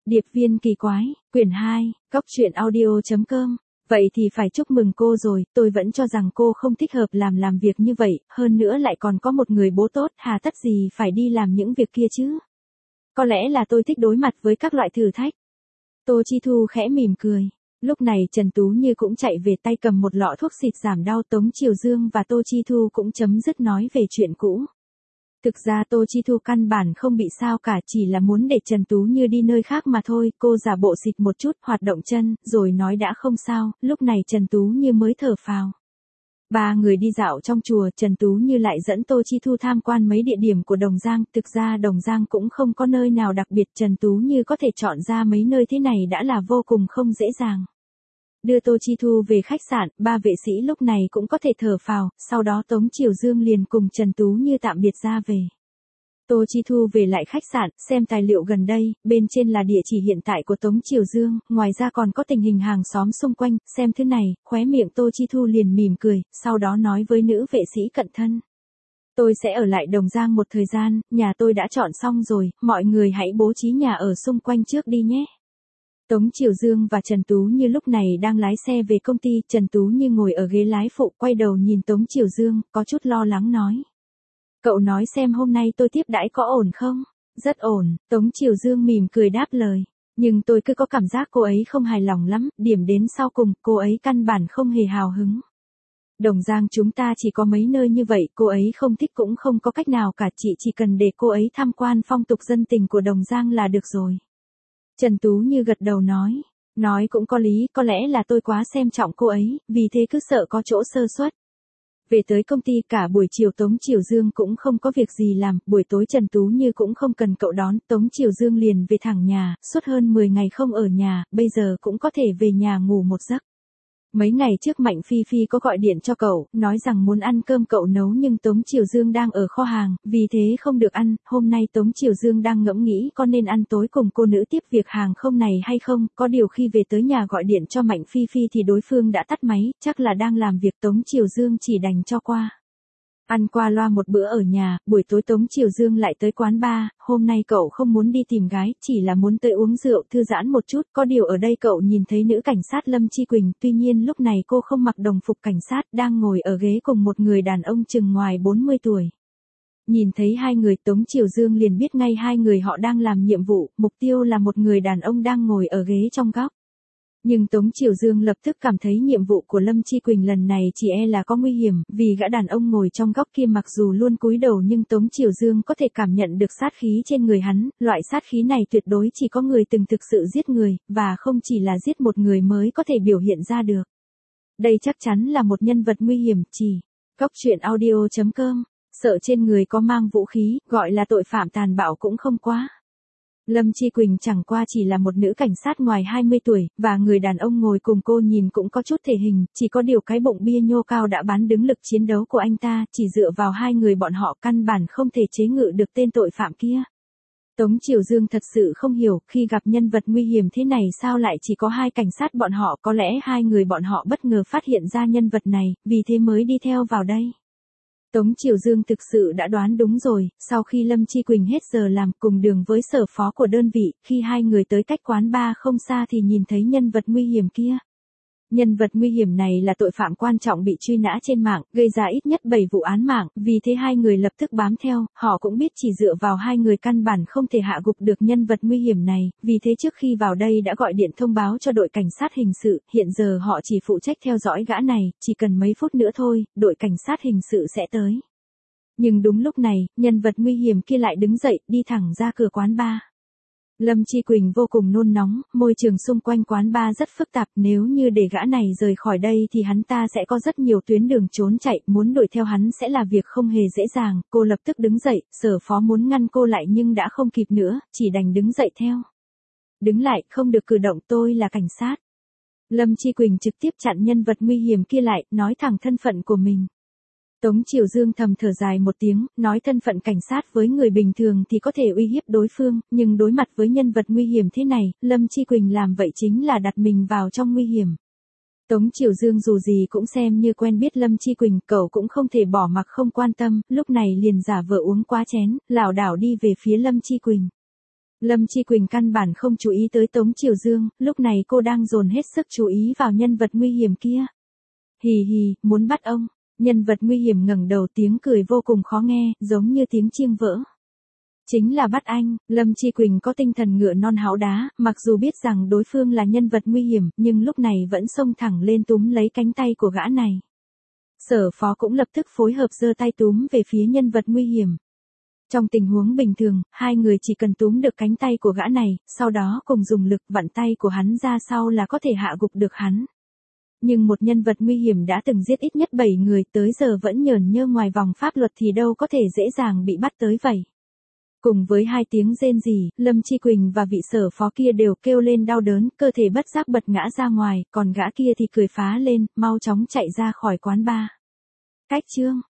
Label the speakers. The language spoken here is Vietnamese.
Speaker 1: Điệp viên kỳ quái, quyển 2, cóc truyện audio.com. Vậy thì phải chúc mừng cô rồi, tôi vẫn cho rằng cô không thích hợp làm việc như vậy, hơn nữa lại còn có một người bố tốt, hà tất gì phải đi làm những việc kia chứ. Có lẽ là tôi thích đối mặt với các loại thử thách. Tô Chi Thu khẽ mỉm cười. Lúc này Trần Tú Như cũng chạy về tay cầm một lọ thuốc xịt giảm đau. Tống Triều Dương và Tô Chi Thu cũng chấm dứt nói về chuyện cũ. Thực ra Tô Chi Thu căn bản không bị sao cả, chỉ là muốn để Trần Tú Như đi nơi khác mà thôi. Cô giả bộ xịt một chút, hoạt động chân, rồi nói đã không sao. Lúc này Trần Tú Như mới thở phào. Ba người đi dạo trong chùa, Trần Tú Như lại dẫn Tô Chi Thu tham quan mấy địa điểm của Đồng Giang. Thực ra Đồng Giang cũng không có nơi nào đặc biệt, Trần Tú Như có thể chọn ra mấy nơi thế này đã là vô cùng không dễ dàng. Đưa Tô Chi Thu về khách sạn, ba vệ sĩ lúc này cũng có thể thở phào, sau đó Tống Triều Dương liền cùng Trần Tú Như tạm biệt ra về. Tô Chi Thu về lại khách sạn, xem tài liệu gần đây, bên trên là địa chỉ hiện tại của Tống Triều Dương, ngoài ra còn có tình hình hàng xóm xung quanh, xem thứ này, khóe miệng Tô Chi Thu liền mỉm cười, sau đó nói với nữ vệ sĩ cận thân. Tôi sẽ ở lại Đồng Giang một thời gian, nhà tôi đã chọn xong rồi, mọi người hãy bố trí nhà ở xung quanh trước đi nhé. Tống Triều Dương và Trần Tú Như lúc này đang lái xe về công ty, Trần Tú Như ngồi ở ghế lái phụ, quay đầu nhìn Tống Triều Dương, có chút lo lắng nói. Cậu nói xem hôm nay tôi tiếp đãi có ổn không? Rất ổn, Tống Triều Dương mỉm cười đáp lời. Nhưng tôi cứ có cảm giác cô ấy không hài lòng lắm, điểm đến sau cùng, cô ấy căn bản không hề hào hứng. Đồng Giang chúng ta chỉ có mấy nơi như vậy, cô ấy không thích cũng không có cách nào cả, chị chỉ cần để cô ấy tham quan phong tục dân tình của Đồng Giang là được rồi. Trần Tú Như gật đầu nói cũng có lý, có lẽ là tôi quá xem trọng cô ấy, vì thế cứ sợ có chỗ sơ suất. Về tới công ty cả buổi chiều Tống Triều Dương cũng không có việc gì làm, buổi tối Trần Tú Như cũng không cần cậu đón, Tống Triều Dương liền về thẳng nhà, suốt hơn 10 ngày không ở nhà, bây giờ cũng có thể về nhà ngủ một giấc. Mấy ngày trước Mạnh Phi Phi có gọi điện cho cậu, nói rằng muốn ăn cơm cậu nấu nhưng Tống Triều Dương đang ở kho hàng, vì thế không được ăn, hôm nay Tống Triều Dương đang ngẫm nghĩ có nên ăn tối cùng cô nữ tiếp việc hàng không này hay không, có điều khi về tới nhà gọi điện cho Mạnh Phi Phi thì đối phương đã tắt máy, chắc là đang làm việc, Tống Triều Dương chỉ đành cho qua. Ăn qua loa một bữa ở nhà, buổi tối Tống Triều Dương lại tới quán bar, hôm nay cậu không muốn đi tìm gái, chỉ là muốn tới uống rượu thư giãn một chút, có điều ở đây cậu nhìn thấy nữ cảnh sát Lâm Chi Quỳnh, tuy nhiên lúc này cô không mặc đồng phục cảnh sát, đang ngồi ở ghế cùng một người đàn ông chừng ngoài 40 tuổi. Nhìn thấy hai người Tống Triều Dương liền biết ngay hai người họ đang làm nhiệm vụ, mục tiêu là một người đàn ông đang ngồi ở ghế trong góc. Nhưng Tống Triều Dương lập tức cảm thấy nhiệm vụ của Lâm Chi Quỳnh lần này chỉ là có nguy hiểm, vì gã đàn ông ngồi trong góc kia mặc dù luôn cúi đầu nhưng Tống Triều Dương có thể cảm nhận được sát khí trên người hắn, loại sát khí này tuyệt đối chỉ có người từng thực sự giết người, và không chỉ là giết một người mới có thể biểu hiện ra được. Đây chắc chắn là một nhân vật nguy hiểm, chỉ cóc truyện audio.com, sợ trên người có mang vũ khí, gọi là tội phạm tàn bạo cũng không quá. Lâm Chi Quỳnh chẳng qua chỉ là một nữ cảnh sát ngoài 20 tuổi, và người đàn ông ngồi cùng cô nhìn cũng có chút thể hình, chỉ có điều cái bụng bia nhô cao đã bán đứng lực chiến đấu của anh ta, chỉ dựa vào hai người bọn họ căn bản không thể chế ngự được tên tội phạm kia. Tống Triều Dương thật sự không hiểu, khi gặp nhân vật nguy hiểm thế này sao lại chỉ có hai cảnh sát bọn họ, có lẽ hai người bọn họ bất ngờ phát hiện ra nhân vật này, vì thế mới đi theo vào đây. Tống Triều Dương thực sự đã đoán đúng rồi, sau khi Lâm Chi Quỳnh hết giờ làm cùng đường với sở phó của đơn vị, khi hai người tới cách quán bar không xa thì nhìn thấy nhân vật nguy hiểm kia. Nhân vật nguy hiểm này là tội phạm quan trọng bị truy nã trên mạng, gây ra ít nhất 7 vụ án mạng, vì thế hai người lập tức bám theo, họ cũng biết chỉ dựa vào hai người căn bản không thể hạ gục được nhân vật nguy hiểm này, vì thế trước khi vào đây đã gọi điện thông báo cho đội cảnh sát hình sự, hiện giờ họ chỉ phụ trách theo dõi gã này, chỉ cần mấy phút nữa thôi, đội cảnh sát hình sự sẽ tới. Nhưng đúng lúc này, nhân vật nguy hiểm kia lại đứng dậy, đi thẳng ra cửa quán bar. Lâm Chi Quỳnh vô cùng nôn nóng, môi trường xung quanh quán bar rất phức tạp, nếu như để gã này rời khỏi đây thì hắn ta sẽ có rất nhiều tuyến đường trốn chạy, muốn đuổi theo hắn sẽ là việc không hề dễ dàng, cô lập tức đứng dậy, sở phó muốn ngăn cô lại nhưng đã không kịp nữa, chỉ đành đứng dậy theo. Đứng lại, không được cử động, tôi là cảnh sát. Lâm Chi Quỳnh trực tiếp chặn nhân vật nguy hiểm kia lại, nói thẳng thân phận của mình. Tống Triều Dương thầm thở dài một tiếng, nói thân phận cảnh sát với người bình thường thì có thể uy hiếp đối phương, nhưng đối mặt với nhân vật nguy hiểm thế này, Lâm Chi Quỳnh làm vậy chính là đặt mình vào trong nguy hiểm. Tống Triều Dương dù gì cũng xem như quen biết Lâm Chi Quỳnh, cậu cũng không thể bỏ mặc không quan tâm, lúc này liền giả vờ uống quá chén, lảo đảo đi về phía Lâm Chi Quỳnh. Lâm Chi Quỳnh căn bản không chú ý tới Tống Triều Dương, lúc này cô đang dồn hết sức chú ý vào nhân vật nguy hiểm kia. Hì hì, muốn bắt ông. Nhân vật nguy hiểm ngẩng đầu, tiếng cười vô cùng khó nghe, giống như tiếng chiêng vỡ. Chính là bắt anh. Lâm Chi Quỳnh có tinh thần ngựa non háu đá, mặc dù biết rằng đối phương là nhân vật nguy hiểm, nhưng lúc này vẫn xông thẳng lên túm lấy cánh tay của gã này. Sở Phó cũng lập tức phối hợp giơ tay túm về phía nhân vật nguy hiểm. Trong tình huống bình thường, hai người chỉ cần túm được cánh tay của gã này, sau đó cùng dùng lực vặn tay của hắn ra sau là có thể hạ gục được hắn. Nhưng một nhân vật nguy hiểm đã từng giết ít nhất 7 người, tới giờ vẫn nhởn nhơ ngoài vòng pháp luật thì đâu có thể dễ dàng bị bắt tới vậy. Cùng với hai tiếng rên rỉ, Lâm Chi Quỳnh và vị Sở Phó kia đều kêu lên đau đớn, cơ thể bất giác bật ngã ra ngoài, còn gã kia thì cười phá lên, mau chóng chạy ra khỏi quán bar. Cách chương